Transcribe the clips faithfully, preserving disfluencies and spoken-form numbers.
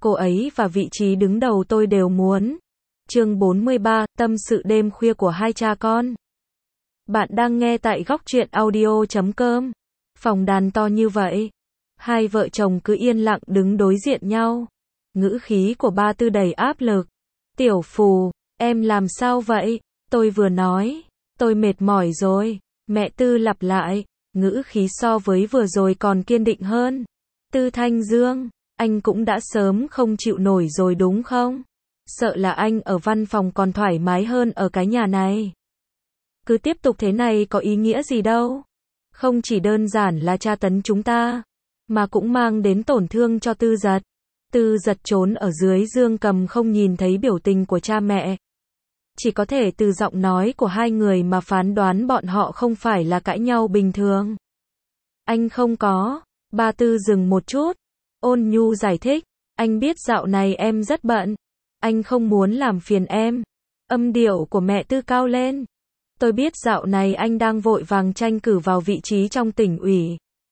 cô ấy và vị trí đứng đầu tôi đều muốn. Chương bốn mươi ba, tâm sự đêm khuya của hai cha con. Bạn đang nghe tại góc truyện audio chấm com. Phòng đàn to như vậy. Hai vợ chồng cứ yên lặng đứng đối diện nhau. Ngữ khí của ba Tư đầy áp lực. Tiểu Phù, em làm sao vậy? Tôi vừa nói, tôi mệt mỏi rồi. Mẹ Tư lặp lại, ngữ khí so với vừa rồi còn kiên định hơn. Tư Thanh Dương, anh cũng đã sớm không chịu nổi rồi đúng không? Sợ là anh ở văn phòng còn thoải mái hơn ở cái nhà này. Cứ tiếp tục thế này có ý nghĩa gì đâu. Không chỉ đơn giản là tra tấn chúng ta, mà cũng mang đến tổn thương cho Tư Giật. Tư Giật trốn ở dưới giường cầm không nhìn thấy biểu tình của cha mẹ. Chỉ có thể từ giọng nói của hai người mà phán đoán bọn họ không phải là cãi nhau bình thường. Anh không có. Ba Tư dừng một chút. Ôn nhu giải thích. Anh biết dạo này em rất bận. Anh không muốn làm phiền em. Âm điệu của mẹ Tư cao lên. Tôi biết dạo này anh đang vội vàng tranh cử vào vị trí trong tỉnh ủy.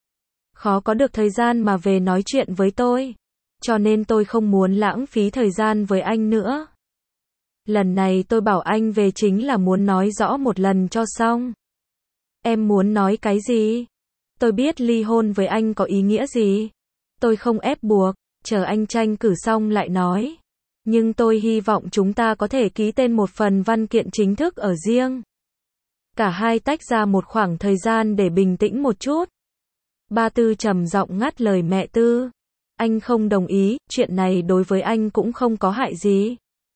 Khó có được thời gian mà về nói chuyện với tôi. Cho nên tôi không muốn lãng phí thời gian với anh nữa. Lần này tôi bảo anh về chính là muốn nói rõ một lần cho xong. Em muốn nói cái gì? Tôi biết ly hôn với anh có ý nghĩa gì. Tôi không ép buộc, chờ anh tranh cử xong lại nói. Nhưng tôi hy vọng chúng ta có thể ký tên một phần văn kiện chính thức ở riêng. Cả hai tách ra một khoảng thời gian để bình tĩnh một chút. Ba Tư trầm giọng ngắt lời mẹ Tư. Anh không đồng ý, chuyện này đối với anh cũng không có hại gì.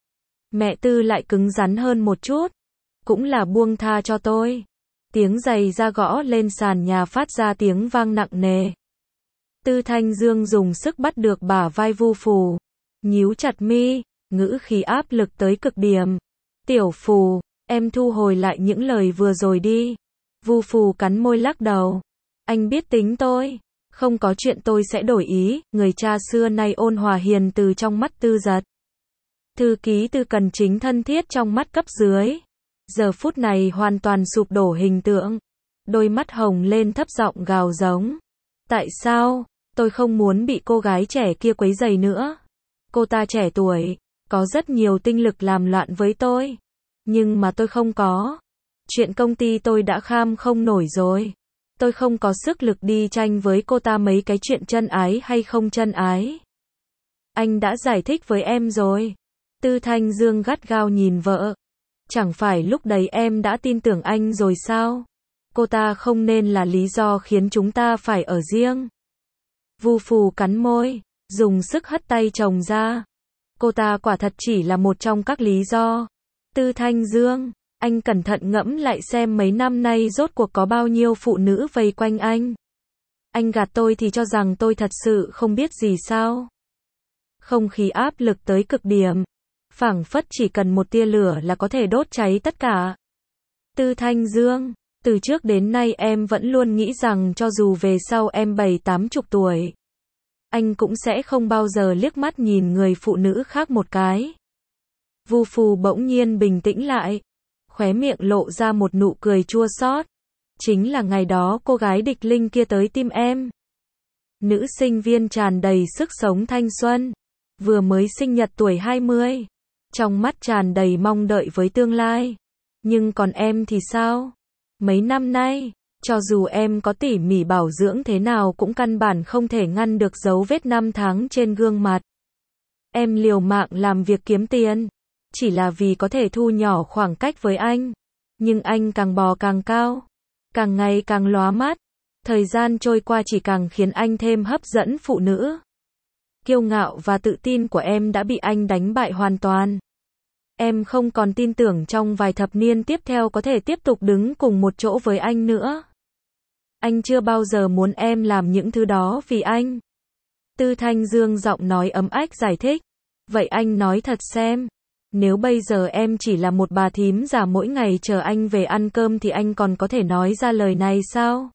Mẹ Tư lại cứng rắn hơn một chút. Cũng là buông tha cho tôi. Tiếng giày da gõ lên sàn nhà phát ra tiếng vang nặng nề. Tư Thanh Dương dùng sức bắt được bả vai Vu Phù. Nhíu chặt mi, ngữ khí áp lực tới cực điểm. Tiểu Phù, em thu hồi lại những lời vừa rồi đi. Vu Phù cắn môi lắc đầu. Anh biết tính tôi. Không có chuyện tôi sẽ đổi ý. Người cha xưa nay ôn hòa hiền từ trong mắt Tư Giật. Thư ký Tư Cần Chính thân thiết trong mắt cấp dưới. Giờ phút này hoàn toàn sụp đổ hình tượng. Đôi mắt hồng lên thấp giọng gào giống. Tại sao? Tôi không muốn bị cô gái trẻ kia quấy rầy nữa. Cô ta trẻ tuổi, có rất nhiều tinh lực làm loạn với tôi. Nhưng mà tôi không có. Chuyện công ty tôi đã kham không nổi rồi. Tôi không có sức lực đi tranh với cô ta mấy cái chuyện chân ái hay không chân ái. Anh đã giải thích với em rồi. Tư Thanh Dương gắt gao nhìn vợ. Chẳng phải lúc đấy em đã tin tưởng anh rồi sao? Cô ta không nên là lý do khiến chúng ta phải ở riêng. Vu Phù cắn môi, dùng sức hất tay chồng ra. Cô ta quả thật chỉ là một trong các lý do. Tư Thanh Dương, anh cẩn thận ngẫm lại xem mấy năm nay rốt cuộc có bao nhiêu phụ nữ vây quanh anh. Anh gạt tôi thì cho rằng tôi thật sự không biết gì sao? Không khí áp lực tới cực điểm. Phảng phất chỉ cần một tia lửa là có thể đốt cháy tất cả. Tư Thanh Dương, từ trước đến nay em vẫn luôn nghĩ rằng cho dù về sau em bảy tám chục tuổi, anh cũng sẽ không bao giờ liếc mắt nhìn người phụ nữ khác một cái. Vu Phù bỗng nhiên bình tĩnh lại, khóe miệng lộ ra một nụ cười chua xót. Chính là ngày đó cô gái địch linh kia tới tim em. Nữ sinh viên tràn đầy sức sống thanh xuân, vừa mới sinh nhật tuổi hai mươi. Trong mắt tràn đầy mong đợi với tương lai. Nhưng còn em thì sao? Mấy năm nay, cho dù em có tỉ mỉ bảo dưỡng thế nào cũng căn bản không thể ngăn được dấu vết năm tháng trên gương mặt. Em liều mạng làm việc kiếm tiền, chỉ là vì có thể thu nhỏ khoảng cách với anh. Nhưng anh càng bò càng cao, càng ngày càng lóa mắt. Thời gian trôi qua chỉ càng khiến anh thêm hấp dẫn phụ nữ. Kiêu ngạo và tự tin của em đã bị anh đánh bại hoàn toàn. Em không còn tin tưởng trong vài thập niên tiếp theo có thể tiếp tục đứng cùng một chỗ với anh nữa. Anh chưa bao giờ muốn em làm những thứ đó vì anh. Tư Thanh Dương giọng nói ấm ách giải thích. Vậy anh nói thật xem. Nếu bây giờ em chỉ là một bà thím già mỗi ngày chờ anh về ăn cơm thì anh còn có thể nói ra lời này sao?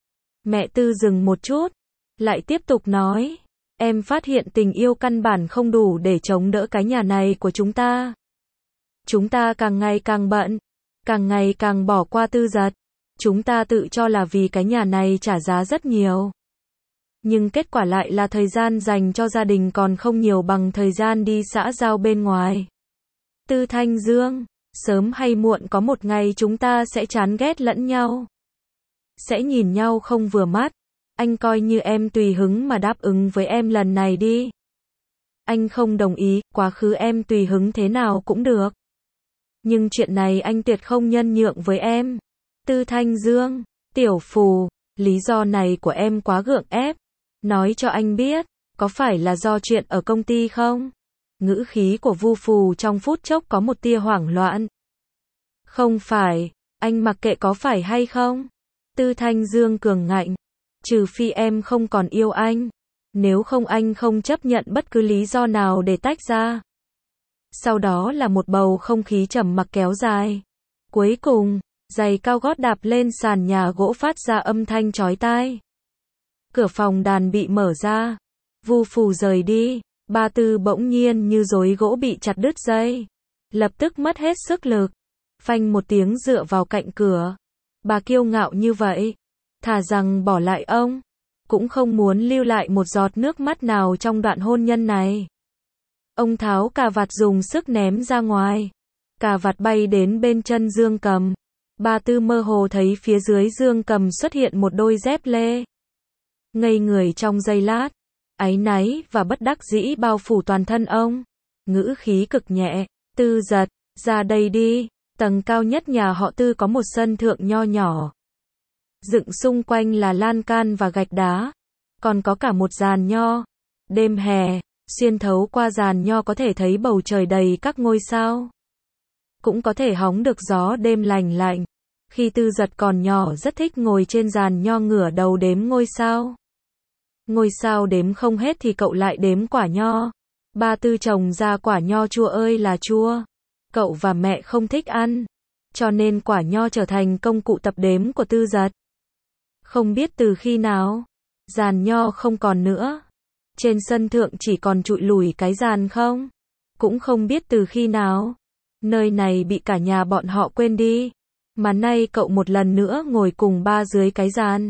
Mẹ Tư dừng một chút, lại tiếp tục nói. Em phát hiện tình yêu căn bản không đủ để chống đỡ cái nhà này của chúng ta. Chúng ta càng ngày càng bận, càng ngày càng bỏ qua Tư Giật. Chúng ta tự cho là vì cái nhà này trả giá rất nhiều. Nhưng kết quả lại là thời gian dành cho gia đình còn không nhiều bằng thời gian đi xã giao bên ngoài. Tư Thanh Dương, sớm hay muộn có một ngày chúng ta sẽ chán ghét lẫn nhau. Sẽ nhìn nhau không vừa mắt. Anh coi như em tùy hứng mà đáp ứng với em lần này đi. Anh không đồng ý, quá khứ em tùy hứng thế nào cũng được. Nhưng chuyện này anh tuyệt không nhân nhượng với em. Tư Thanh Dương, tiểu phù, lý do này của em quá gượng ép. Nói cho anh biết, có phải là do chuyện ở công ty không? Ngữ khí của Vu Phù trong phút chốc có một tia hoảng loạn. Không phải, anh mặc kệ có phải hay không? Tư Thanh Dương cường ngạnh. Trừ phi em không còn yêu anh. Nếu không anh không chấp nhận bất cứ lý do nào để tách ra. Sau đó là một bầu không khí trầm mặc kéo dài. Cuối cùng, giày cao gót đạp lên sàn nhà gỗ phát ra âm thanh chói tai. Cửa phòng đàn bị mở ra. Vu Phù rời đi. Ba Tư bỗng nhiên như rối gỗ bị chặt đứt dây. Lập tức mất hết sức lực. Phanh một tiếng dựa vào cạnh cửa. Bà kiêu ngạo như vậy. Thà rằng bỏ lại ông. Cũng không muốn lưu lại một giọt nước mắt nào trong đoạn hôn nhân này. Ông tháo cà vạt dùng sức ném ra ngoài. Cà vạt bay đến bên chân Dương Cầm. Ba Tư mơ hồ thấy phía dưới Dương Cầm xuất hiện một đôi dép lê. Ngây người trong giây lát. Áy náy và bất đắc dĩ bao phủ toàn thân ông. Ngữ khí cực nhẹ. Tư Giật, ra đây đi. Tầng cao nhất nhà họ Tư có một sân thượng nho nhỏ. Dựng xung quanh là lan can và gạch đá. Còn có cả một giàn nho. Đêm hè, xuyên thấu qua giàn nho có thể thấy bầu trời đầy các ngôi sao. Cũng có thể hóng được gió đêm lành lạnh. Khi Tư Giật còn nhỏ rất thích ngồi trên giàn nho ngửa đầu đếm ngôi sao. Ngôi sao đếm không hết thì cậu lại đếm quả nho. Ba Tư trồng ra quả nho chua ơi là chua. Cậu và mẹ không thích ăn. Cho nên quả nho trở thành công cụ tập đếm của Tư Giật. Không biết từ khi nào, giàn nho không còn nữa. Trên sân thượng chỉ còn trụi lủi cái giàn không. Cũng không biết từ khi nào. Nơi này bị cả nhà bọn họ quên đi. Mà nay cậu một lần nữa ngồi cùng ba dưới cái giàn.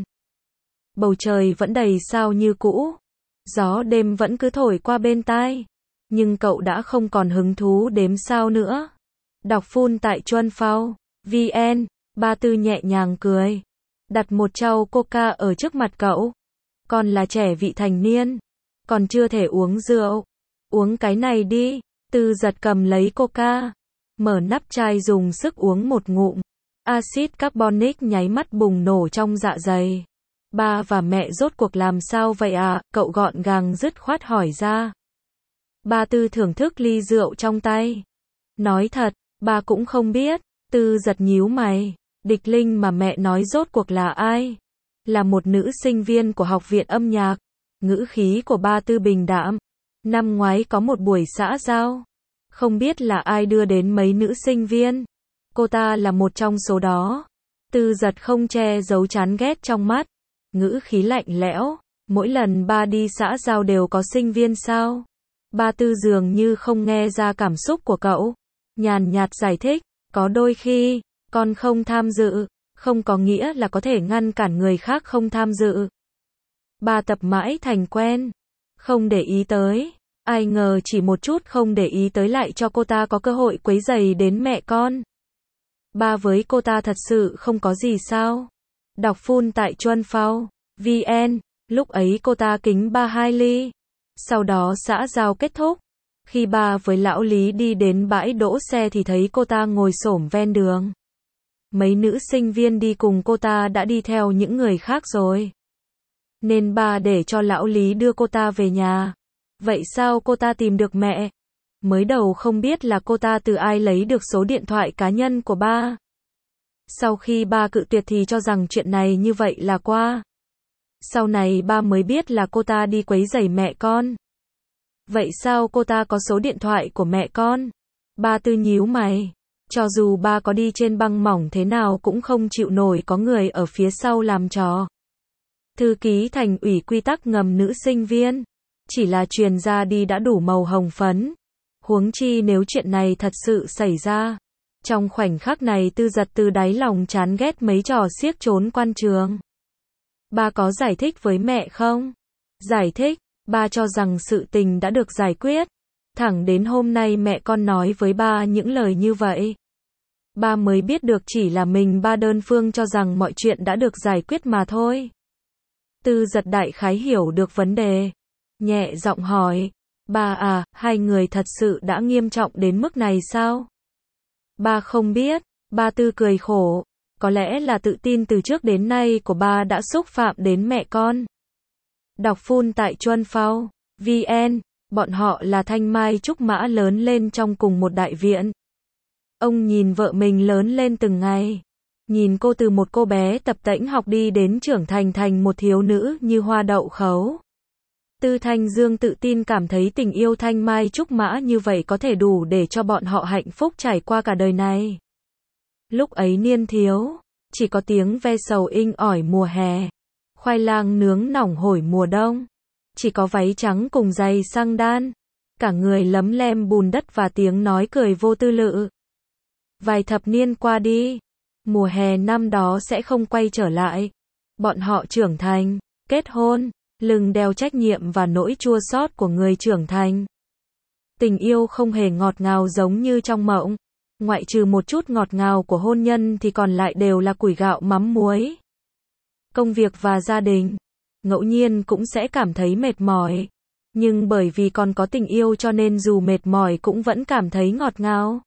Bầu trời vẫn đầy sao như cũ. Gió đêm vẫn cứ thổi qua bên tai. Nhưng cậu đã không còn hứng thú đếm sao nữa. Đọc phun tại Chuân Phao, vn, Ba Tư nhẹ nhàng cười. Đặt một chau coca ở trước mặt cậu. Còn là trẻ vị thành niên. Còn chưa thể uống rượu. Uống cái này đi. Tư Giật cầm lấy coca. Mở nắp chai dùng sức uống một ngụm. Axit carbonic nháy mắt bùng nổ trong dạ dày. Ba và mẹ rốt cuộc làm sao vậy ạ? Cậu gọn gàng dứt khoát hỏi ra. Ba Tư thưởng thức ly rượu trong tay. Nói thật, ba cũng không biết. Tư Giật nhíu mày. Địch Linh mà mẹ nói rốt cuộc là ai? Là một nữ sinh viên của học viện âm nhạc. Ngữ khí của Ba Tư bình đạm. Năm ngoái có một buổi xã giao. Không biết là ai đưa đến mấy nữ sinh viên. Cô ta là một trong số đó. Tư Giật không che giấu chán ghét trong mắt. Ngữ khí lạnh lẽo. Mỗi lần ba đi xã giao đều có sinh viên sao? Ba Tư dường như không nghe ra cảm xúc của cậu. Nhàn nhạt giải thích. Có đôi khi, con không tham dự. Không có nghĩa là có thể ngăn cản người khác không tham dự. Ba tập mãi thành quen. Không để ý tới. Ai ngờ chỉ một chút không để ý tới lại cho cô ta có cơ hội quấy rầy đến mẹ con. Ba với cô ta thật sự không có gì sao? Đọc phun tại Chuân Phao, vn, lúc ấy cô ta kính ba hai ly. Sau đó xã giao kết thúc. Khi ba với lão Lý đi đến bãi đỗ xe thì thấy cô ta ngồi xổm ven đường. Mấy nữ sinh viên đi cùng cô ta đã đi theo những người khác rồi. Nên ba để cho lão Lý đưa cô ta về nhà. Vậy sao cô ta tìm được mẹ? Mới đầu không biết là cô ta từ ai lấy được số điện thoại cá nhân của ba. Sau khi ba cự tuyệt thì cho rằng chuyện này như vậy là qua. Sau này ba mới biết là cô ta đi quấy rầy mẹ con. Vậy sao cô ta có số điện thoại của mẹ con? Ba Tư nhíu mày. Cho dù ba có đi trên băng mỏng thế nào cũng không chịu nổi có người ở phía sau làm trò. Thư ký thành ủy quy tắc ngầm nữ sinh viên. Chỉ là truyền ra đi đã đủ màu hồng phấn. Huống chi nếu chuyện này thật sự xảy ra. Trong khoảnh khắc này Tư Giật từ đáy lòng chán ghét mấy trò xiếc trốn quan trường. Ba có giải thích với mẹ không? Giải thích, ba cho rằng sự tình đã được giải quyết. Thẳng đến hôm nay mẹ con nói với ba những lời như vậy. Ba mới biết được chỉ là mình ba đơn phương cho rằng mọi chuyện đã được giải quyết mà thôi. Tư Giật đại khái hiểu được vấn đề. Nhẹ giọng hỏi, ba à, hai người thật sự đã nghiêm trọng đến mức này sao? Ba không biết, ba Tư cười khổ. Có lẽ là tự tin từ trước đến nay của ba đã xúc phạm đến mẹ con. Đọc full tại Chuan Phao, vê en, bọn họ là thanh mai trúc mã lớn lên trong cùng một đại viện. Ông nhìn vợ mình lớn lên từng ngày. Nhìn cô từ một cô bé tập tễnh học đi đến trưởng thành thành một thiếu nữ như hoa đậu khấu. Tư Thanh Dương tự tin cảm thấy tình yêu thanh mai trúc mã như vậy có thể đủ để cho bọn họ hạnh phúc trải qua cả đời này. Lúc ấy niên thiếu, chỉ có tiếng ve sầu inh ỏi mùa hè, khoai lang nướng nỏng hổi mùa đông, chỉ có váy trắng cùng giày xăng đan, cả người lấm lem bùn đất và tiếng nói cười vô tư lự. Vài thập niên qua đi, mùa hè năm đó sẽ không quay trở lại. Bọn họ trưởng thành, kết hôn, lưng đeo trách nhiệm và nỗi chua xót của người trưởng thành. Tình yêu không hề ngọt ngào giống như trong mộng. Ngoại trừ một chút ngọt ngào của hôn nhân thì còn lại đều là củi gạo mắm muối. Công việc và gia đình, ngẫu nhiên cũng sẽ cảm thấy mệt mỏi. Nhưng bởi vì còn có tình yêu cho nên dù mệt mỏi cũng vẫn cảm thấy ngọt ngào.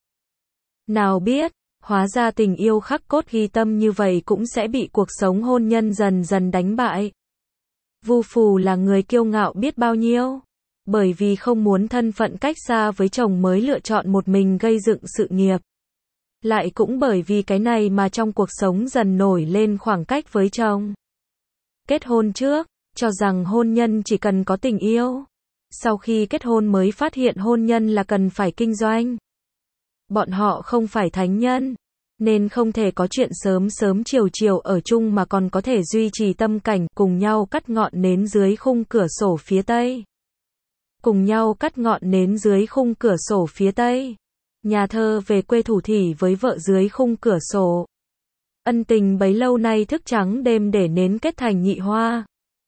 Nào biết, hóa ra tình yêu khắc cốt ghi tâm như vậy cũng sẽ bị cuộc sống hôn nhân dần dần đánh bại. Vu Phù là người kiêu ngạo biết bao nhiêu. Bởi vì không muốn thân phận cách xa với chồng mới lựa chọn một mình gây dựng sự nghiệp. Lại cũng bởi vì cái này mà trong cuộc sống dần nổi lên khoảng cách với chồng. Kết hôn trước, cho rằng hôn nhân chỉ cần có tình yêu. Sau khi kết hôn mới phát hiện hôn nhân là cần phải kinh doanh. Bọn họ không phải thánh nhân, nên không thể có chuyện sớm sớm chiều chiều ở chung mà còn có thể duy trì tâm cảnh cùng nhau cắt ngọn nến dưới khung cửa sổ phía tây. Cùng nhau cắt ngọn nến dưới khung cửa sổ phía tây. Nhà thơ về quê thủ thỉ với vợ dưới khung cửa sổ. Ân tình bấy lâu nay thức trắng đêm để nến kết thành nhị hoa.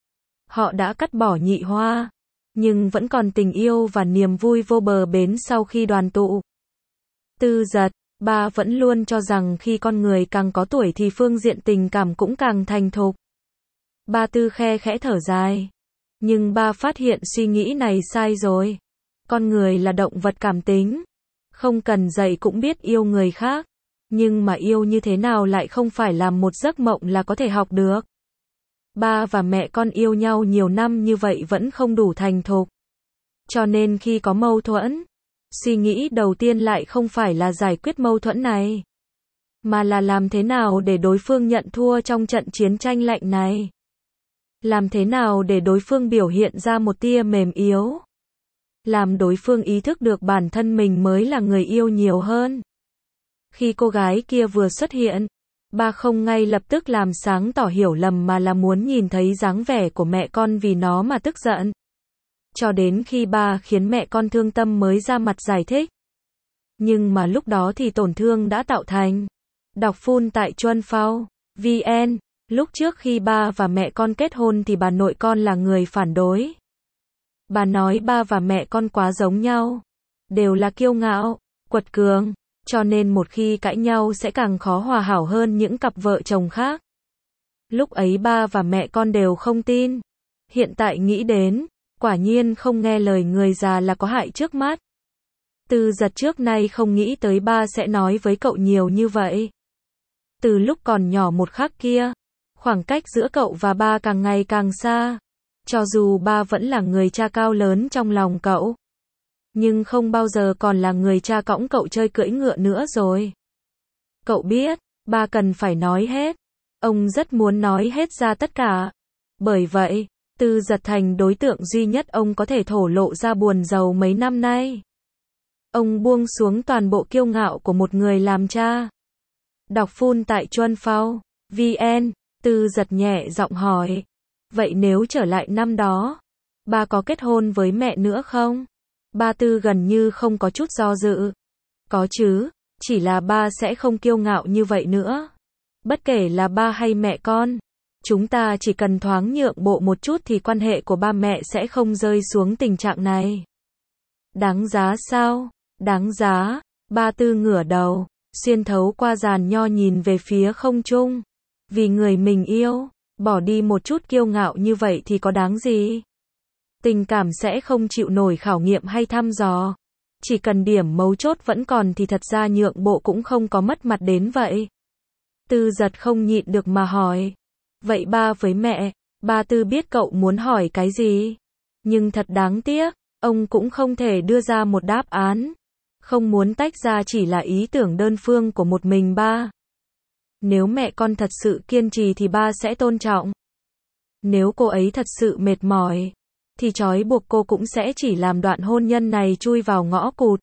Họ đã cắt bỏ nhị hoa, nhưng vẫn còn tình yêu và niềm vui vô bờ bến sau khi đoàn tụ. Tư Giật, ba vẫn luôn cho rằng khi con người càng có tuổi thì phương diện tình cảm cũng càng thành thục. Ba Tư khe khẽ thở dài. Nhưng ba phát hiện suy nghĩ này sai rồi. Con người là động vật cảm tính. Không cần dạy cũng biết yêu người khác. Nhưng mà yêu như thế nào lại không phải làm một giấc mộng là có thể học được. Ba và mẹ con yêu nhau nhiều năm như vậy vẫn không đủ thành thục. Cho nên khi có mâu thuẫn, suy nghĩ đầu tiên lại không phải là giải quyết mâu thuẫn này, mà là làm thế nào để đối phương nhận thua trong trận chiến tranh lạnh này. Làm thế nào để đối phương biểu hiện ra một tia mềm yếu. Làm đối phương ý thức được bản thân mình mới là người yêu nhiều hơn. Khi cô gái kia vừa xuất hiện, ba không ngay lập tức làm sáng tỏ hiểu lầm mà là muốn nhìn thấy dáng vẻ của mẹ con vì nó mà tức giận. Cho đến khi ba khiến mẹ con thương tâm mới ra mặt giải thích. Nhưng mà lúc đó thì tổn thương đã tạo thành. Đọc full tại Chuan Phao, vê en. Lúc trước khi ba và mẹ con kết hôn thì bà nội con là người phản đối. Bà nói ba và mẹ con quá giống nhau. Đều là kiêu ngạo, quật cường. Cho nên một khi cãi nhau sẽ càng khó hòa hảo hơn những cặp vợ chồng khác. Lúc ấy ba và mẹ con đều không tin. Hiện tại nghĩ đến, quả nhiên không nghe lời người già là có hại trước mắt. Tư Giật trước nay không nghĩ tới ba sẽ nói với cậu nhiều như vậy. Từ lúc còn nhỏ một khắc kia, khoảng cách giữa cậu và ba càng ngày càng xa. Cho dù ba vẫn là người cha cao lớn trong lòng cậu, nhưng không bao giờ còn là người cha cõng cậu chơi cưỡi ngựa nữa rồi. Cậu biết, ba cần phải nói hết. Ông rất muốn nói hết ra tất cả. Bởi vậy, Tư Giật thành đối tượng duy nhất ông có thể thổ lộ ra buồn rầu mấy năm nay. Ông buông xuống toàn bộ kiêu ngạo của một người làm cha. Đọc full tại Chuan Phao, vê en. Tư Giật nhẹ giọng hỏi. Vậy nếu trở lại năm đó, ba có kết hôn với mẹ nữa không? Ba Tư gần như không có chút do dự. Có chứ, chỉ là ba sẽ không kiêu ngạo như vậy nữa. Bất kể là ba hay mẹ con, Chúng ta chỉ cần thoáng nhượng bộ một chút thì quan hệ của ba mẹ sẽ không rơi xuống tình trạng này. Đáng giá sao? Đáng giá. Ba Tư ngửa đầu, xuyên thấu qua giàn nho nhìn về phía không trung. Vì người mình yêu, bỏ đi một chút kiêu ngạo như vậy thì có đáng gì? Tình cảm sẽ không chịu nổi khảo nghiệm hay thăm dò. Chỉ cần điểm mấu chốt vẫn còn thì thật ra nhượng bộ cũng không có mất mặt đến vậy. Tư Giật không nhịn được mà hỏi. Vậy ba với mẹ, ba Tư biết cậu muốn hỏi cái gì. Nhưng thật đáng tiếc, ông cũng không thể đưa ra một đáp án. Không muốn tách ra chỉ là ý tưởng đơn phương của một mình ba. Nếu mẹ con thật sự kiên trì thì ba sẽ tôn trọng. Nếu cô ấy thật sự mệt mỏi, thì trói buộc cô cũng sẽ chỉ làm đoạn hôn nhân này chui vào ngõ cụt.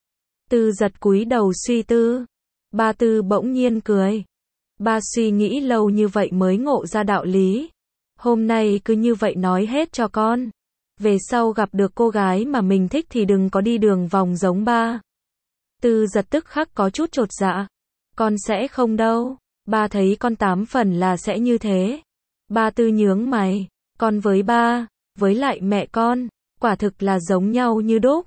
Tư Giật cúi đầu suy tư. Ba Tư bỗng nhiên cười. Ba suy nghĩ lâu như vậy mới ngộ ra đạo lý. Hôm nay cứ như vậy nói hết cho con. Về sau gặp được cô gái mà mình thích thì đừng có đi đường vòng giống ba. Tư Giật tức khắc có chút chột dạ. Con sẽ không đâu. Ba thấy con tám phần là sẽ như thế. Ba Tư nhướng mày. Con với ba, với lại mẹ con, quả thực là giống nhau như đúc.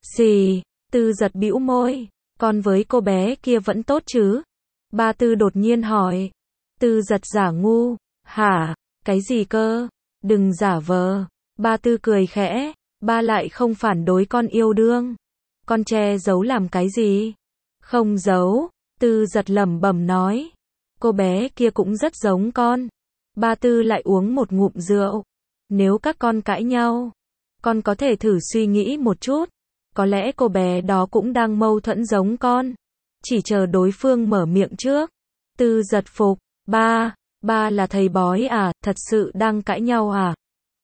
Xì, Tư Giật bĩu môi. Con với cô bé kia vẫn tốt chứ? Ba Tư đột nhiên hỏi. Tư Giật giả ngu. Hả? Cái gì cơ? Đừng giả vờ. Ba Tư cười khẽ. Ba lại không phản đối con yêu đương. Con che giấu làm cái gì? Không giấu. Tư Giật lẩm bẩm nói. Cô bé kia cũng rất giống con. Ba Tư lại uống một ngụm rượu. Nếu các con cãi nhau, con có thể thử suy nghĩ một chút. Có lẽ cô bé đó cũng đang mâu thuẫn giống con. Chỉ chờ đối phương mở miệng trước. Tư Giật phục. Ba, ba là thầy bói à, thật sự đang cãi nhau à?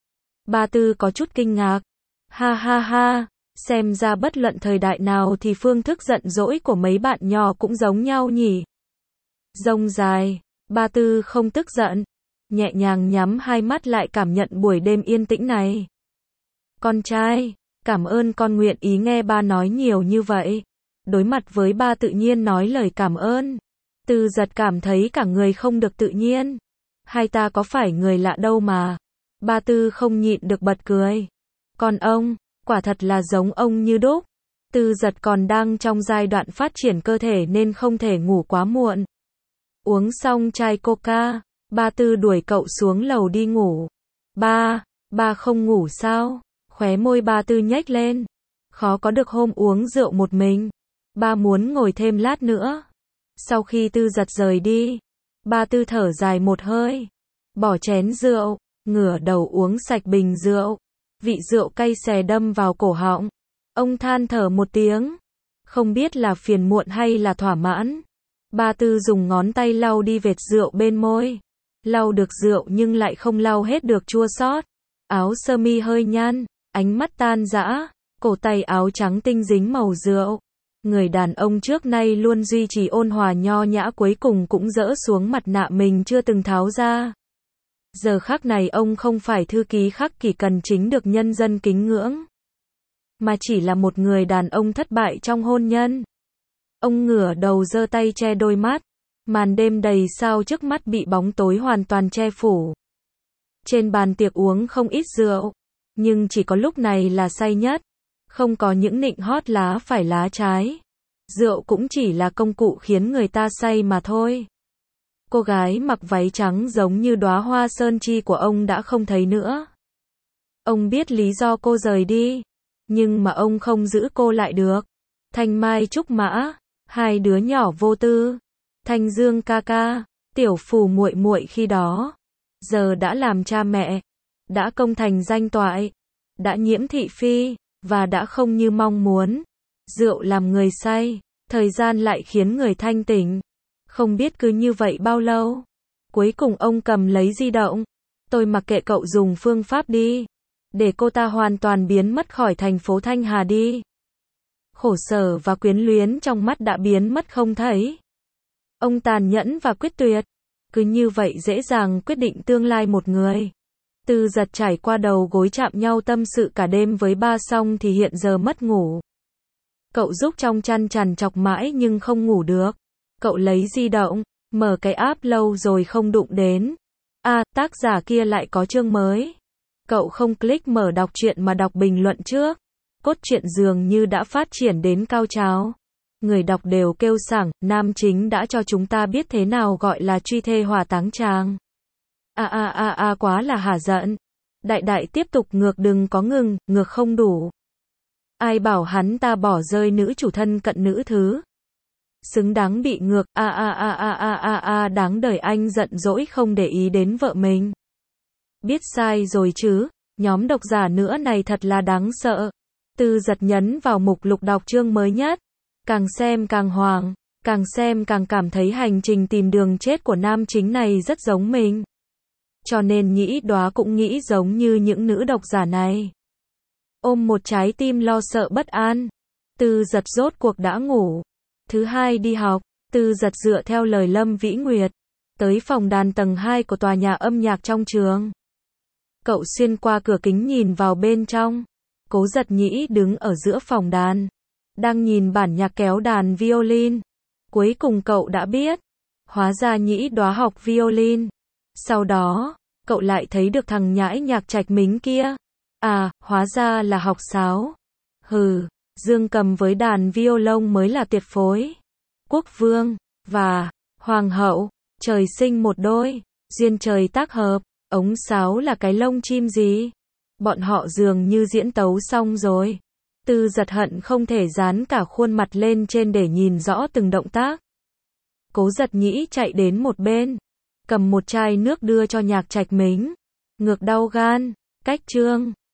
Ba Tư có chút kinh ngạc. Ha ha ha, xem ra bất luận thời đại nào thì phương thức giận dỗi của mấy bạn nhỏ cũng giống nhau nhỉ. Rông dài. Ba Tư không tức giận. Nhẹ nhàng nhắm hai mắt lại cảm nhận buổi đêm yên tĩnh này. Con trai, cảm ơn con nguyện ý nghe ba nói nhiều như vậy. Đối mặt với ba tự nhiên nói lời cảm ơn. Tư Giật cảm thấy cả người không được tự nhiên. Hai ta có phải người lạ đâu mà. Ba Tư không nhịn được bật cười. Còn ông, quả thật là giống ông như đúc. Tư Giật còn đang trong giai đoạn phát triển cơ thể nên không thể ngủ quá muộn. Uống xong chai coca, Ba Tư đuổi cậu xuống lầu đi ngủ. Ba, ba không ngủ sao? Khóe môi Ba Tư nhếch lên. Khó có được hôm uống rượu một mình. Ba muốn ngồi thêm lát nữa. Sau khi Tư Giật rời đi, Ba Tư thở dài một hơi. Bỏ chén rượu, ngửa đầu uống sạch bình rượu. Vị rượu cay xè đâm vào cổ họng. Ông than thở một tiếng. Không biết là phiền muộn hay là thỏa mãn. Ba Tư dùng ngón tay lau đi vệt rượu bên môi. Lau được rượu nhưng lại không lau hết được chua xót. Áo sơ mi hơi nhăn, ánh mắt tan rã, cổ tay áo trắng tinh dính màu rượu. Người đàn ông trước nay luôn duy trì ôn hòa nho nhã cuối cùng cũng dỡ xuống mặt nạ mình chưa từng tháo ra. Giờ khắc này ông không phải thư ký khắc kỷ cần chính được nhân dân kính ngưỡng, mà chỉ là một người đàn ông thất bại trong hôn nhân. Ông ngửa đầu giơ tay che đôi mắt. Màn đêm đầy sao trước mắt bị bóng tối hoàn toàn che phủ. Trên bàn tiệc uống không ít rượu, nhưng chỉ có lúc này là say nhất. Không có những nịnh hót lá phải lá trái. Rượu cũng chỉ là công cụ khiến người ta say mà thôi. Cô gái mặc váy trắng giống như đóa hoa sơn chi của ông đã không thấy nữa. Ông biết lý do cô rời đi, nhưng mà ông không giữ cô lại được. Thanh Mai Trúc Mã, hai đứa nhỏ vô tư. Thanh Dương ca ca, Tiểu Phù muội muội khi đó, giờ đã làm cha mẹ, đã công thành danh toại, đã nhiễm thị phi, và đã không như mong muốn. Rượu làm người say, thời gian lại khiến người thanh tỉnh. Không biết cứ như vậy bao lâu. Cuối cùng ông cầm lấy di động. Tôi mặc kệ cậu dùng phương pháp đi. Để cô ta hoàn toàn biến mất khỏi thành phố Thanh Hà đi. Khổ sở và quyến luyến trong mắt đã biến mất không thấy. Ông tàn nhẫn và quyết tuyệt. Cứ như vậy dễ dàng quyết định tương lai một người. Tư Giật trải qua đầu gối chạm nhau tâm sự cả đêm với ba xong thì hiện giờ mất ngủ. Cậu rúc trong chăn trằn trọc mãi nhưng không ngủ được. Cậu lấy di động, mở cái app lâu rồi không đụng đến. À, tác giả kia lại có chương mới. Cậu không click mở đọc truyện mà đọc bình luận trước. Cốt truyện dường như đã phát triển đến cao trào. Người đọc đều kêu sảng, nam chính đã cho chúng ta biết thế nào gọi là truy thê hỏa táng tràng. A a a a quá là hả giận. Đại đại tiếp tục ngược đừng có ngừng, ngược không đủ. Ai bảo hắn ta bỏ rơi nữ chủ thân cận nữ thứ. Xứng đáng bị ngược, a a a a a a a đáng đời anh giận dỗi không để ý đến vợ mình. Biết sai rồi chứ, nhóm độc giả nữa này thật là đáng sợ. Tư Giật nhấn vào mục lục đọc chương mới nhất. Càng xem càng hoảng, càng xem càng cảm thấy hành trình tìm đường chết của nam chính này rất giống mình. Cho nên Nhĩ Đóa cũng nghĩ giống như những nữ độc giả này. Ôm một trái tim lo sợ bất an. Tư Giật rốt cuộc đã ngủ. Thứ hai đi học, Tư Giật dựa theo lời Lâm Vĩ Nguyệt, tới phòng đàn tầng hai của tòa nhà âm nhạc trong trường. Cậu xuyên qua cửa kính nhìn vào bên trong. Cố Giật Nhĩ đứng ở giữa phòng đàn, đang nhìn bản nhạc kéo đàn violin. Cuối cùng cậu đã biết, hóa ra Nhĩ Đóa học violin. Sau đó, cậu lại thấy được thằng nhãi nhạc Trạch Mính kia. À, hóa ra là học sáo. Hừ, Dương Cầm với đàn violon mới là tuyệt phối. Quốc vương và hoàng hậu, trời sinh một đôi, duyên trời tác hợp. Ống sáo là cái lông chim gì? Bọn họ dường như diễn tấu xong rồi. Tư Giật hận không thể dán cả khuôn mặt lên trên để nhìn rõ từng động tác. Cố Giật Nhĩ chạy đến một bên, cầm một chai nước đưa cho nhạc Trạch Mính. Ngược đau gan, cách chương.